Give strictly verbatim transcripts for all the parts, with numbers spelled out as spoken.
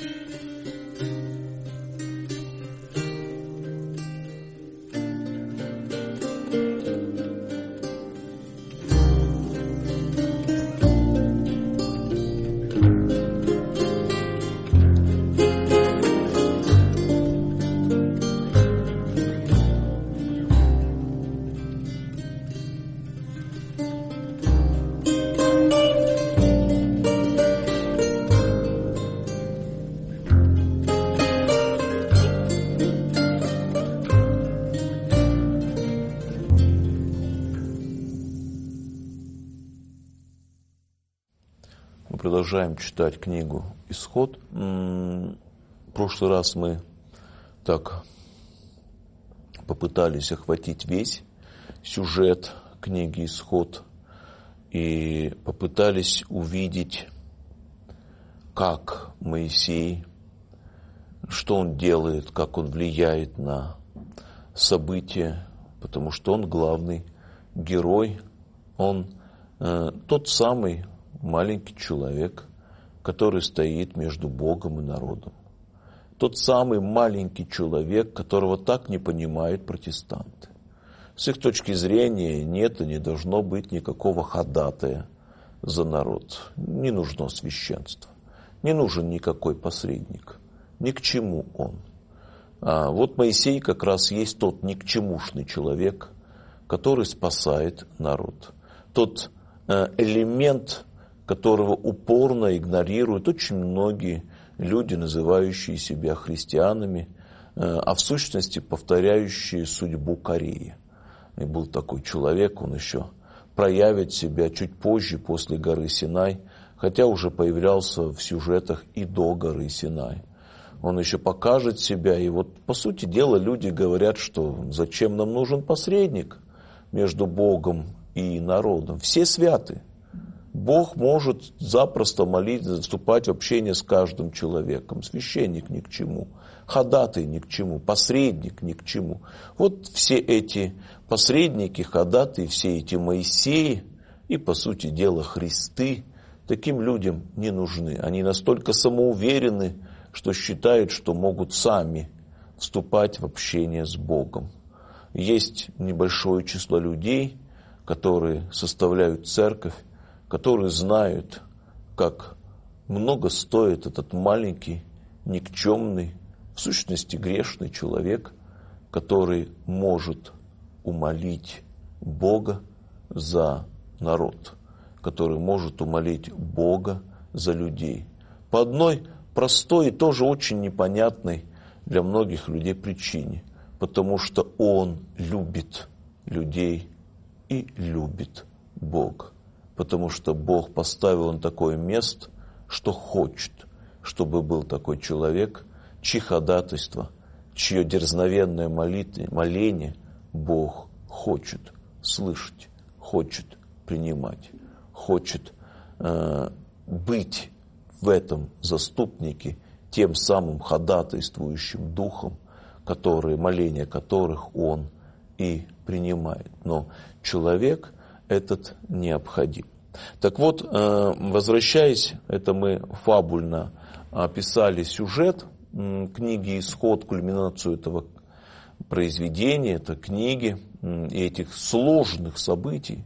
Продолжаем читать книгу «Исход». В прошлый раз мы так попытались охватить весь сюжет книги «Исход» и попытались увидеть, как Моисей, что он делает, как он влияет на события, потому что он главный герой, он э, тот самый маленький человек, который стоит между Богом и народом. Тот самый маленький человек, которого так не понимают протестанты. С их точки зрения нет и не должно быть никакого ходатая за народ. Не нужно священство. Не нужен никакой посредник. Ни к чему он. А вот Моисей как раз есть тот никчемушный человек, который спасает народ. Тот элемент, которого упорно игнорируют очень многие люди, называющие себя христианами, а в сущности повторяющие судьбу Кореи. И был такой человек, он еще проявит себя чуть позже, после горы Синай, хотя уже появлялся в сюжетах и до горы Синай. Он еще покажет себя, и вот по сути дела люди говорят, что зачем нам нужен посредник между Богом и народом. Все святы. Бог может запросто молиться, вступать в общение с каждым человеком. Священник ни к чему, ходатай ни к чему, посредник ни к чему. Вот все эти посредники, ходатаи, все эти Моисеи и, по сути дела, Христы таким людям не нужны. Они настолько самоуверены, что считают, что могут сами вступать в общение с Богом. Есть небольшое число людей, которые составляют церковь, которые знают, как много стоит этот маленький, никчемный, в сущности грешный человек, который может умолить Бога за народ, который может умолить Бога за людей. По одной простой и тоже очень непонятной для многих людей причине, потому что Он любит людей и любит Бога. Потому что Бог поставил на такое место, что хочет, чтобы был такой человек, чьи ходатайства, чье дерзновенное молитве, моление Бог хочет слышать, хочет принимать, хочет э, быть в этом заступнике тем самым ходатайствующим духом, который, моление которых Он и принимает. Но человек этот необходим. Так вот, возвращаясь, это мы фабульно описали сюжет книги «Исход», кульминацию этого произведения, этой книги и этих сложных событий.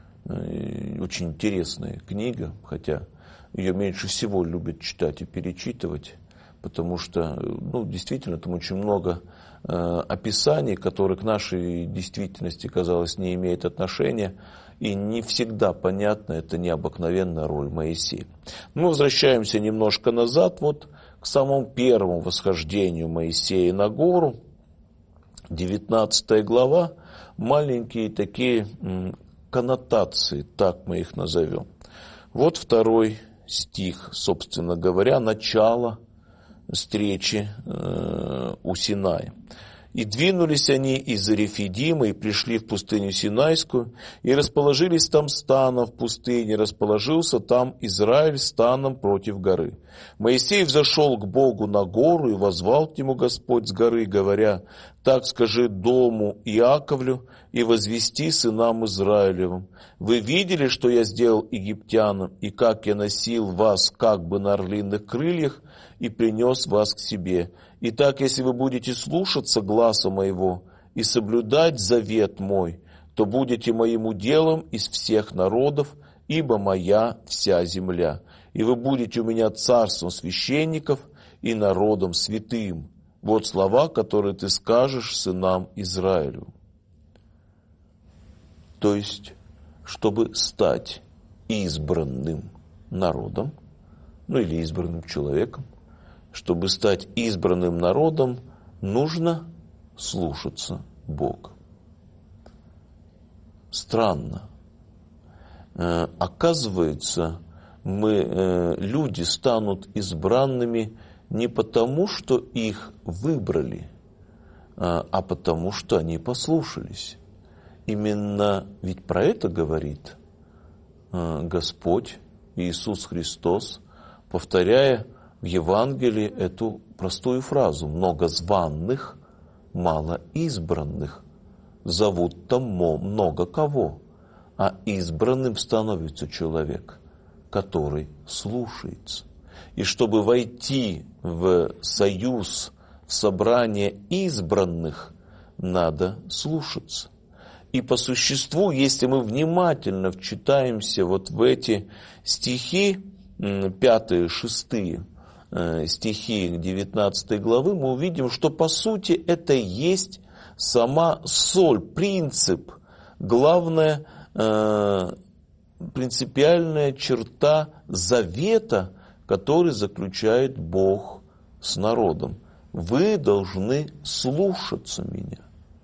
Очень интересная книга, хотя ее меньше всего любят читать и перечитывать, потому что, ну, действительно, там очень много э, описаний, которые к нашей действительности, казалось, не имеют отношения, и не всегда понятна эта необыкновенная роль Моисея. Мы возвращаемся немножко назад, вот к самому первому восхождению Моисея на гору, девятнадцатая глава, маленькие такие м, коннотации, так мы их назовем. Вот второй стих, собственно говоря, начало встречи э, у Синая. «И двинулись они из Рефидима, и пришли в пустыню Синайскую, и расположились там станом в пустыне, расположился там Израиль станом против горы. Моисей взошел к Богу на гору, и воззвал к нему Господь с горы, говоря: так скажи дому Иаковлю и возвести сынам Израилевым. Вы видели, что я сделал египтянам, и как я носил вас как бы на орлиных крыльях и принес вас к себе. Итак, если вы будете слушаться гласа моего и соблюдать завет мой, то будете моим уделом из всех народов, ибо моя вся земля. И вы будете у меня царством священников и народом святым. Вот слова, которые ты скажешь сынам Израилю. То есть, чтобы стать избранным народом, ну или избранным человеком, чтобы стать избранным народом, нужно слушаться Бога. Странно. Э, оказывается, мы, э, люди станут избранными не потому, что их выбрали, э, а потому, что они послушались. Именно ведь про это говорит э, Господь Иисус Христос, повторяя в Евангелии эту простую фразу: «Много званных, мало избранных». Зовут там много кого, а избранным становится человек, который слушается. И чтобы войти в союз, в собрание избранных, надо слушаться. И по существу, если мы внимательно вчитаемся вот в эти стихи, пятые, шестые стихи девятнадцатой главы, мы увидим, что по сути это и есть сама соль, принцип, главная э, принципиальная черта завета, который заключает Бог с народом. Вы должны слушаться меня.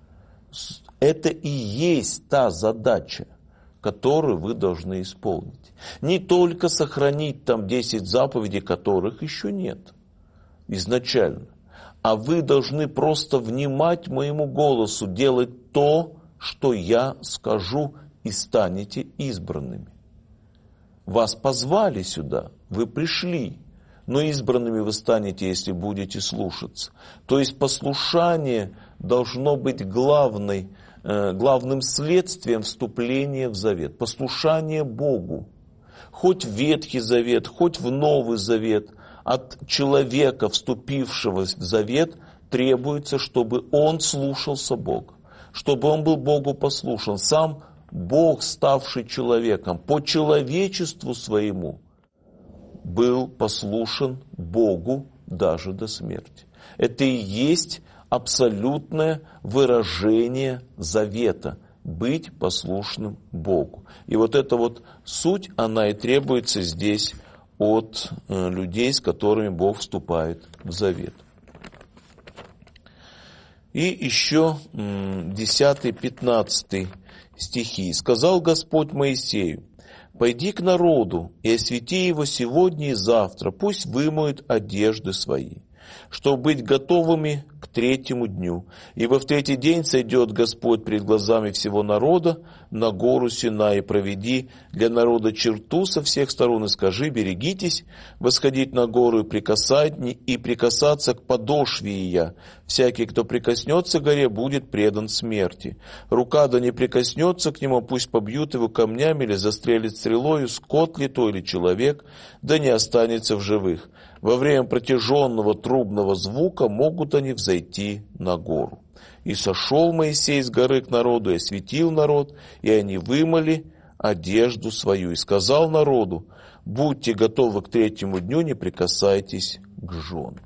Это и есть та задача, которую вы должны исполнить. Не только сохранить там десять заповедей, которых еще нет изначально, а вы должны просто внимать моему голосу, делать то, что я скажу, и станете избранными. Вас позвали сюда, вы пришли, но избранными вы станете, если будете слушаться. То есть послушание должно быть главной, э, главным следствием вступления в завет. Послушание Богу. Хоть в Ветхий Завет, хоть в Новый Завет, от человека, вступившего в завет, требуется, чтобы он слушался Бога, чтобы он был Богу послушен. Сам Бог, ставший человеком, по человечеству своему, был послушен Богу даже до смерти. Это и есть абсолютное выражение завета – быть послушным Богу. И вот эта вот суть, она и требуется здесь от людей, с которыми Бог вступает в завет. И еще десятый, пятнадцатый стихи. «Сказал Господь Моисею: пойди к народу и освети его сегодня и завтра, пусть вымоют одежды свои, чтобы быть готовыми к третьему дню. Ибо в третий день сойдет Господь пред глазами всего народа на гору Синай, и проведи для народа черту со всех сторон, и скажи: берегитесь восходить на гору и прикасать, и прикасаться к подошве ее. Всякий, кто прикоснется к горе, будет предан смерти. Рука да не прикоснется к нему, пусть побьют его камнями или застрелит стрелою, скот ли то или человек, да не останется в живых. Во время протяженного трубного звука могут они взойти на гору. И сошел Моисей с горы к народу, и осветил народ, и они вымыли одежду свою. И сказал народу: будьте готовы к третьему дню, не прикасайтесь к женам».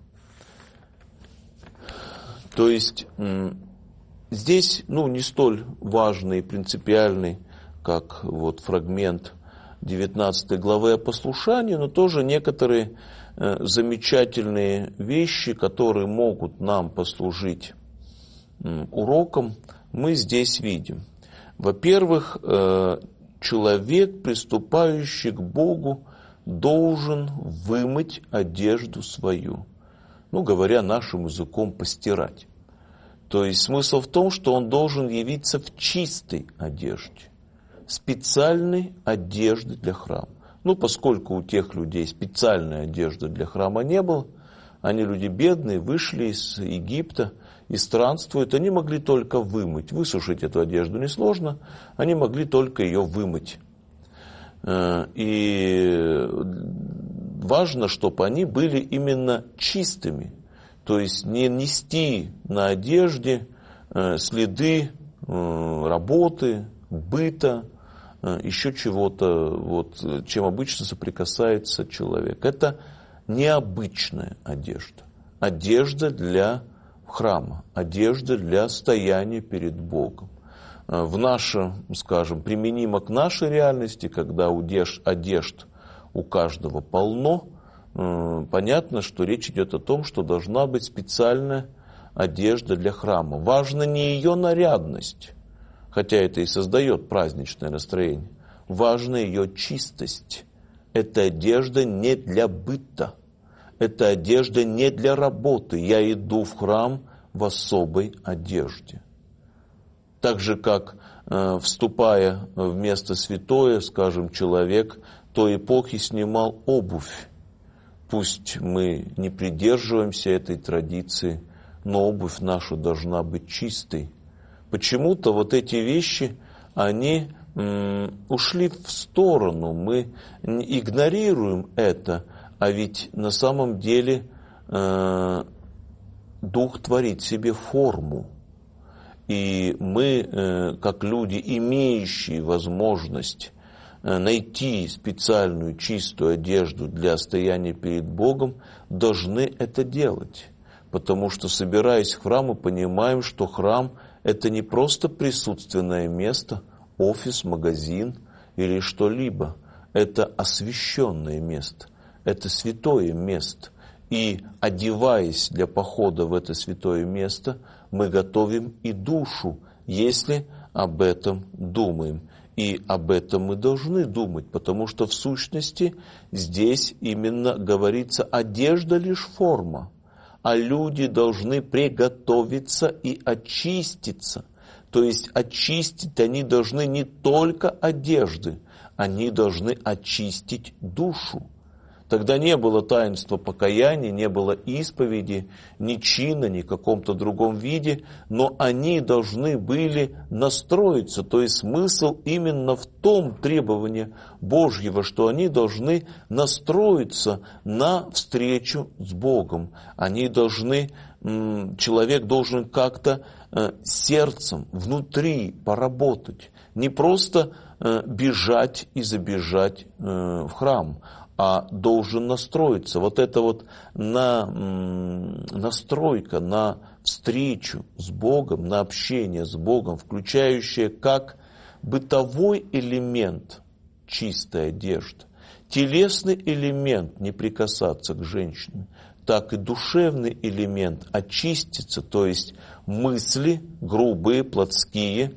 То есть здесь, ну, не столь важный и принципиальный, как вот фрагмент девятнадцатой главы о послушании, но тоже некоторые э, замечательные вещи, которые могут нам послужить э, уроком, мы здесь видим. Во-первых, э, человек, приступающий к Богу, должен вымыть одежду свою. Ну, говоря нашим языком, постирать. То есть смысл в том, что он должен явиться в чистой одежде, специальной одежды для храма. Ну, поскольку у тех людей специальной одежды для храма не было, Они люди бедные, вышли из Египта и странствуют. Они могли только вымыть. Высушить эту одежду несложно, они могли только ее вымыть. И важно, чтобы они были именно чистыми. То есть не нести на одежде следы работы, быта, еще чего-то, вот, чем обычно соприкасается человек. Это необычная одежда. Одежда для храма, одежда для стояния перед Богом. В нашем, скажем, применимо к нашей реальности, когда одежд у каждого полно, понятно, что речь идет о том, что должна быть специальная одежда для храма. Важна не ее нарядность, хотя это и создает праздничное настроение. Важна ее чистость. Эта одежда не для быта. Эта одежда не для работы. Я иду в храм в особой одежде. Так же, как э, вступая в место святое, скажем, человек той эпохи снимал обувь. Пусть мы не придерживаемся этой традиции, но обувь наша должна быть чистой. Почему-то вот эти вещи, они м, ушли в сторону, мы игнорируем это, а ведь на самом деле э, Дух творит себе форму. И мы, э, как люди, имеющие возможность э, найти специальную чистую одежду для стояния перед Богом, должны это делать. Потому что, собираясь в храм, мы понимаем, что храм – это не просто присутственное место, офис, магазин или что-либо. Это освященное место, это святое место. И, одеваясь для похода в это святое место, мы готовим и душу, если об этом думаем. И об этом мы должны думать, потому что в сущности здесь именно говорится одежда лишь форма. А люди должны приготовиться и очиститься. То есть очистить они должны не только одежды, они должны очистить душу. Тогда не было таинства покаяния, не было исповеди, ни чина, ни в каком-то другом виде, но они должны были настроиться. То есть смысл именно в том требовании Божьего, что они должны настроиться на встречу с Богом. Они должны, человек должен как-то сердцем, внутри поработать. Не просто бежать и забежать в храм, а должен настроиться. Вот эта вот на, настройка на встречу с Богом, на общение с Богом, включающая как бытовой элемент чистая одежда, телесный элемент не прикасаться к женщине, так и душевный элемент очиститься, то есть мысли грубые, плотские,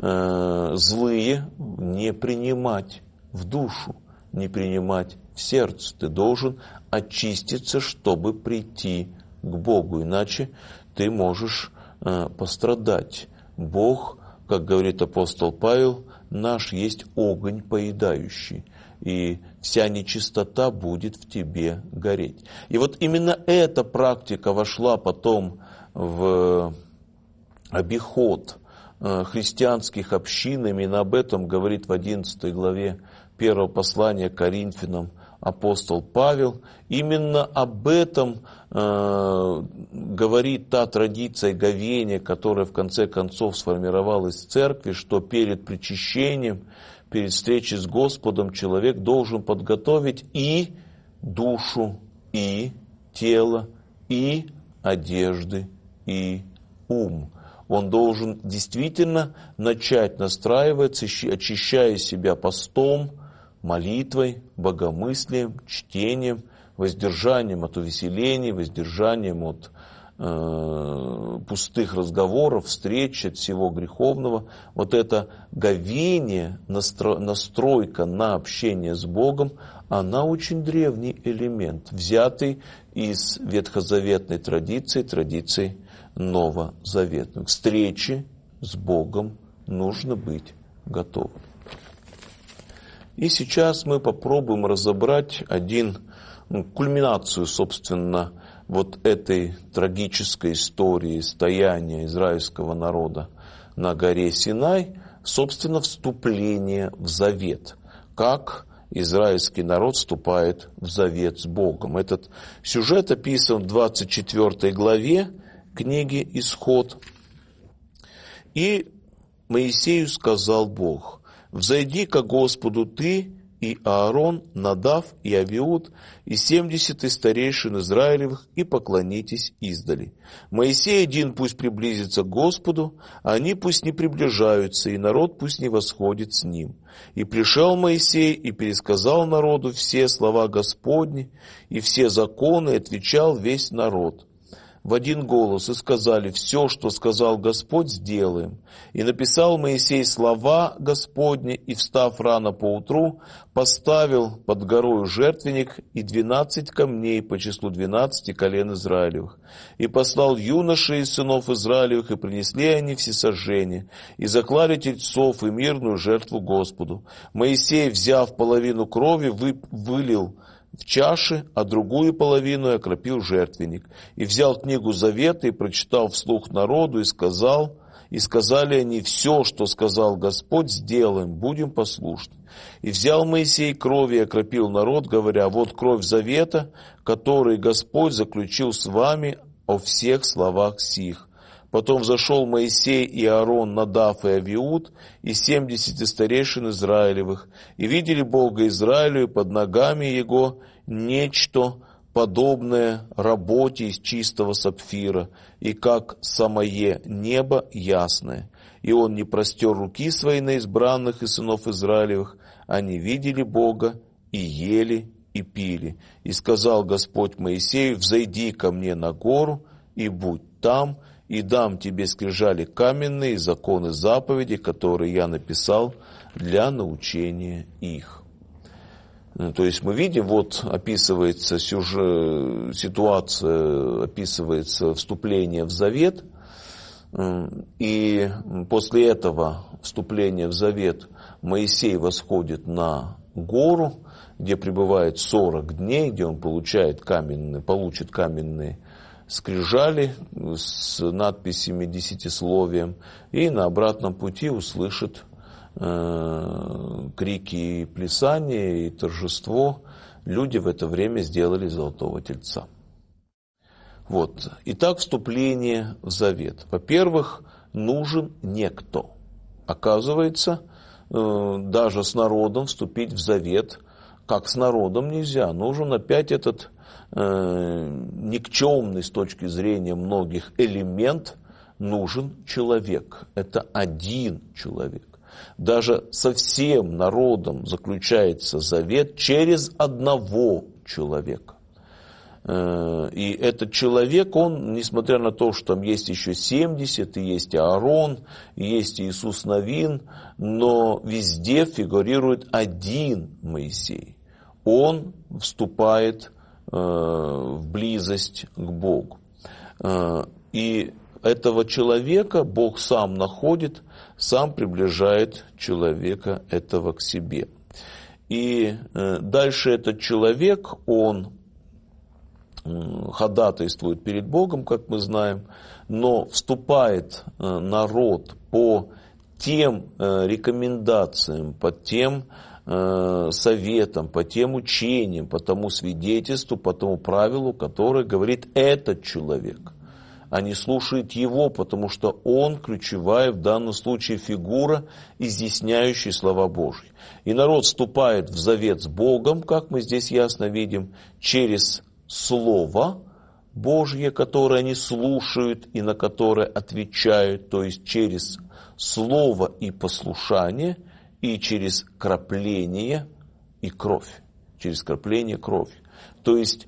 э, злые не принимать в душу, не принимать в сердце. Ты должен очиститься, чтобы прийти к Богу, иначе ты можешь э, пострадать. Бог, как говорит апостол Павел, наш есть огонь поедающий, и вся нечистота будет в тебе гореть. И вот именно эта практика вошла потом в обиход христианских общин. Именно об этом говорит в одиннадцатой главе первого послания к Коринфянам апостол Павел. Именно об этом э, говорит та традиция говения, которая в конце концов сформировалась в церкви, что перед причащением, перед встречей с Господом человек должен подготовить и душу, и тело, и одежды, и ум. Он должен действительно начать настраиваться, очищая себя постом, молитвой, богомыслием, чтением, воздержанием от увеселений, воздержанием от э, пустых разговоров, встреч, от всего греховного. Вот это говение, настро, настройка на общение с Богом, она очень древний элемент, взятый из ветхозаветной традиции, традиции новозаветной. К встрече с Богом нужно быть готовым. И сейчас мы попробуем разобрать один, ну, кульминацию, собственно, вот этой трагической истории стояния израильского народа на горе Синай, собственно, вступление в завет, как израильский народ вступает в завет с Богом. Этот сюжет описан в двадцать четвёртой главе книги «Исход». «И Моисею сказал Бог: взойди ко Господу ты и Аарон, Надав и Авиуд, и семьдесят из старейшин Израилевых, и поклонитесь издали. Моисей один пусть приблизится к Господу, а они пусть не приближаются, и народ пусть не восходит с ним. И пришел Моисей, и пересказал народу все слова Господни, и все законы, и отвечал весь народ в один голос, и сказали: все, что сказал Господь, сделаем. И написал Моисей слова Господни, и, встав рано поутру, поставил под горою жертвенник и двенадцать камней по числу двенадцати колен Израилевых. И послал юношей из сынов Израилевых, и принесли они всесожжение, и заклали тельцов и мирную жертву Господу. Моисей, взяв половину крови, вы, вылил в чаши, а другую половину окропил жертвенник. И взял книгу Завета и прочитал вслух народу, и сказал, и сказали они: все, что сказал Господь, сделаем, будем послушны. И взял Моисей кровь и окропил народ, говоря: вот кровь Завета, который Господь заключил с вами о всех словах сих. Потом взошел Моисей и Аарон, Надав и Авиуд, и семьдесят старейшин Израилевых, и видели Бога Израилю, и под ногами его нечто подобное работе из чистого сапфира, и как самое небо ясное. И он не простер руки свои на избранных из сынов Израилевых, они видели Бога и ели и пили. И сказал Господь Моисею: взойди ко мне на гору и будь там, и дам тебе скрижали каменные, законы заповеди, которые я написал для научения их». То есть мы видим, вот описывается сюжет, ситуация, описывается вступление в завет, и после этого вступления в завет Моисей восходит на гору, где пребывает сорок дней, где он получает каменные, получит каменные скрижали с надписями десятисловием, и на обратном пути услышит э, крики и плясания, и торжество. Люди в это время сделали золотого тельца. Вот. Итак, вступление в завет. Во-первых, нужен некто. Оказывается, э, даже с народом вступить в завет, как с народом нельзя. Нужен опять этот никчемный с точки зрения многих элемент, нужен человек. Это один человек. Даже со всем народом заключается завет через одного человека. И этот человек, он, несмотря на то, что там есть еще семьдесят, и есть Аарон, и есть Иисус Навин, но везде фигурирует один Моисей. Он вступает в близость к Богу. И этого человека Бог сам находит, сам приближает человека этого к себе. И дальше этот человек, он ходатайствует перед Богом, как мы знаем, но вступает народ по тем рекомендациям, по тем советам, по тем учениям, по тому свидетельству, по тому правилу, которое говорит этот человек. Они слушают его, потому что он ключевая в данном случае фигура, изъясняющая слова Божьи. И народ вступает в завет с Богом, как мы здесь ясно видим, через Слово Божье, которое они слушают и на которое отвечают, то есть через Слово и послушание, и через крапление и кровь. Через крапление кровь. То есть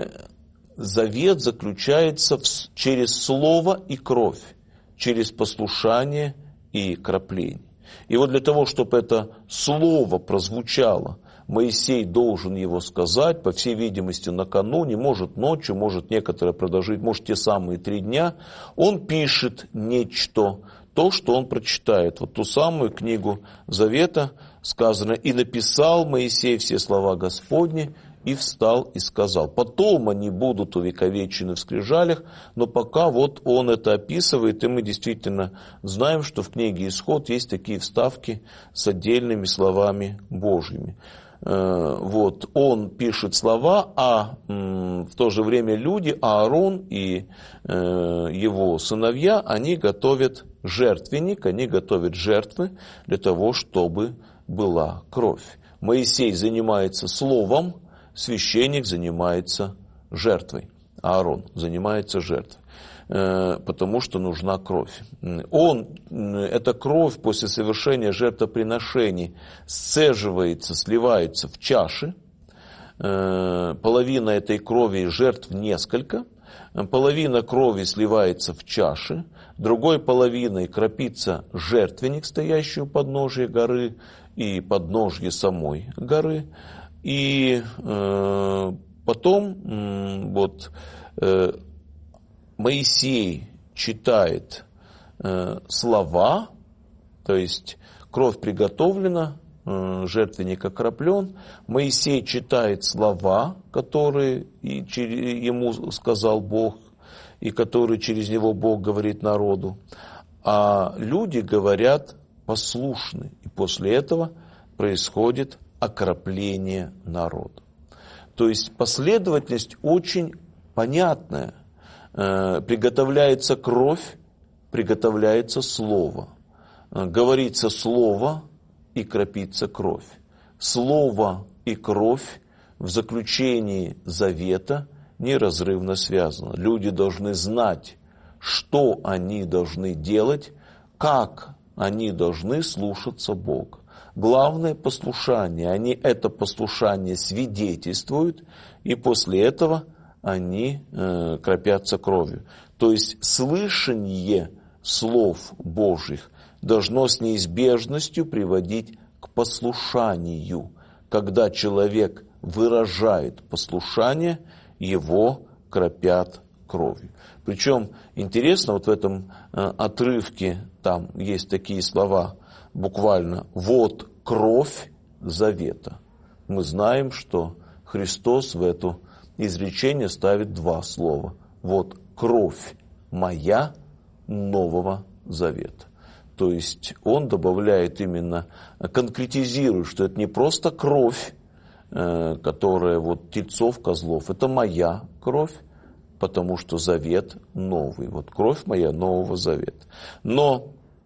завет заключается в, через слово и кровь, через послушание и крапление. И вот для того, чтобы это слово прозвучало, Моисей должен его сказать, по всей видимости, накануне, может ночью, может некоторое продолжить, может те самые три дня. Он пишет нечто, то, что он прочитает. Вот ту самую книгу Завета сказано: «И написал Моисей все слова Господни, и встал и сказал. Потом они будут увековечены в скрижалях, но пока вот он это описывает, и мы действительно знаем, что в книге Исход есть такие вставки с отдельными словами Божьими. Вот, он пишет слова, а в то же время люди, Аарон и его сыновья, они готовят жертвенник, они готовят жертвы для того, чтобы была кровь. Моисей занимается словом, священник занимается жертвой, Аарон занимается жертвой, потому что нужна кровь. Он, эта кровь после совершения жертвоприношений сцеживается, сливается в чаши. Половина этой крови жертв несколько, половина крови сливается в чаши, другой половиной кропится жертвенник, стоящий у подножия горы и подножье самой горы. И э, потом э, вот, э, Моисей читает э, слова, то есть кровь приготовлена, э, жертвенник окроплен. Моисей читает слова, которые и через, ему сказал Бог, и которые через него Бог говорит народу. А люди говорят послушны. И после этого происходит окропление народа. То есть последовательность очень понятная. Приготовляется кровь, приготовляется слово. Говорится слово и кропится кровь. Слово и кровь в заключении завета неразрывно связаны. Люди должны знать, что они должны делать, как они должны слушаться Бога. Главное послушание. Они это послушание свидетельствуют, и после этого они э, кропятся кровью. То есть слышание слов Божьих должно с неизбежностью приводить к послушанию. Когда человек выражает послушание, его кропят кровью. Причем интересно, вот в этом э, отрывке там есть такие слова, буквально «вот кровь завета». Мы знаем, что Христос в это изречение ставит два слова. «Вот кровь моя нового завета». То есть он добавляет именно, конкретизирует, что это не просто кровь, э, которая вот тельцов, козлов, это моя кровь, потому что завет новый. Вот кровь моя нового завета. Но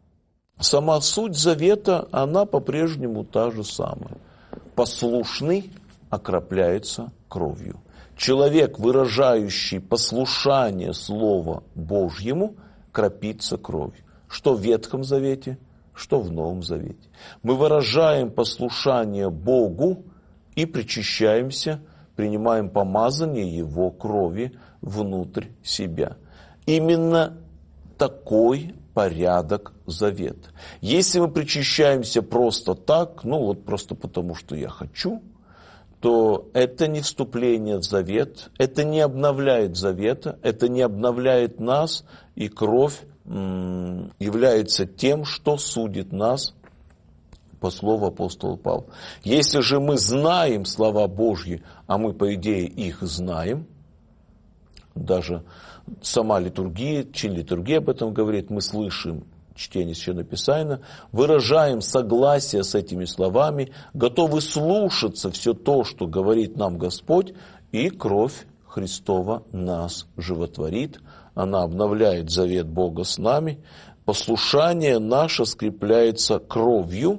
сама суть завета, она по-прежнему та же самая. Послушный окропляется кровью. Человек, выражающий послушание Слову Божьему, кропится кровью. Что в Ветхом Завете, что в Новом Завете. Мы выражаем послушание Богу и причащаемся, принимаем помазание Его крови внутрь себя. Именно такой порядок завета. Если мы причащаемся просто так, ну вот просто потому, что я хочу, то это не вступление в завет, это не обновляет завета, это не обновляет нас, и кровь м, является тем, что судит нас, по слову апостола Павла. Если же мы знаем слова Божьи, а мы, по идее, их знаем, даже сама литургия, чин литургии об этом говорит, мы слышим чтение Священного Писания, выражаем согласие с этими словами, готовы слушаться все то, что говорит нам Господь, и кровь Христова нас животворит, она обновляет завет Бога с нами, послушание наше скрепляется кровью,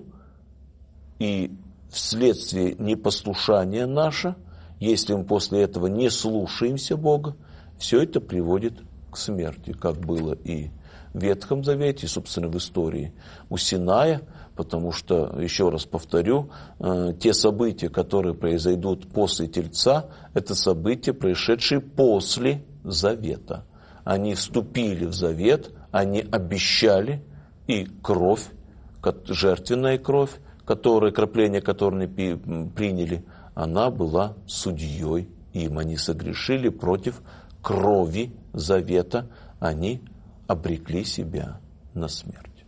и вследствие непослушания наше, если мы после этого не слушаемся Бога, все это приводит к смерти, как было и в Ветхом Завете, и, собственно, в истории у Синая, потому что, еще раз повторю, те события, которые произойдут после Тельца, это события, происшедшие после Завета. Они вступили в Завет, они обещали, и кровь, жертвенная кровь, которая, кропление которой приняли, она была судьей им. Они согрешили против крови завета, они обрекли себя на смерть.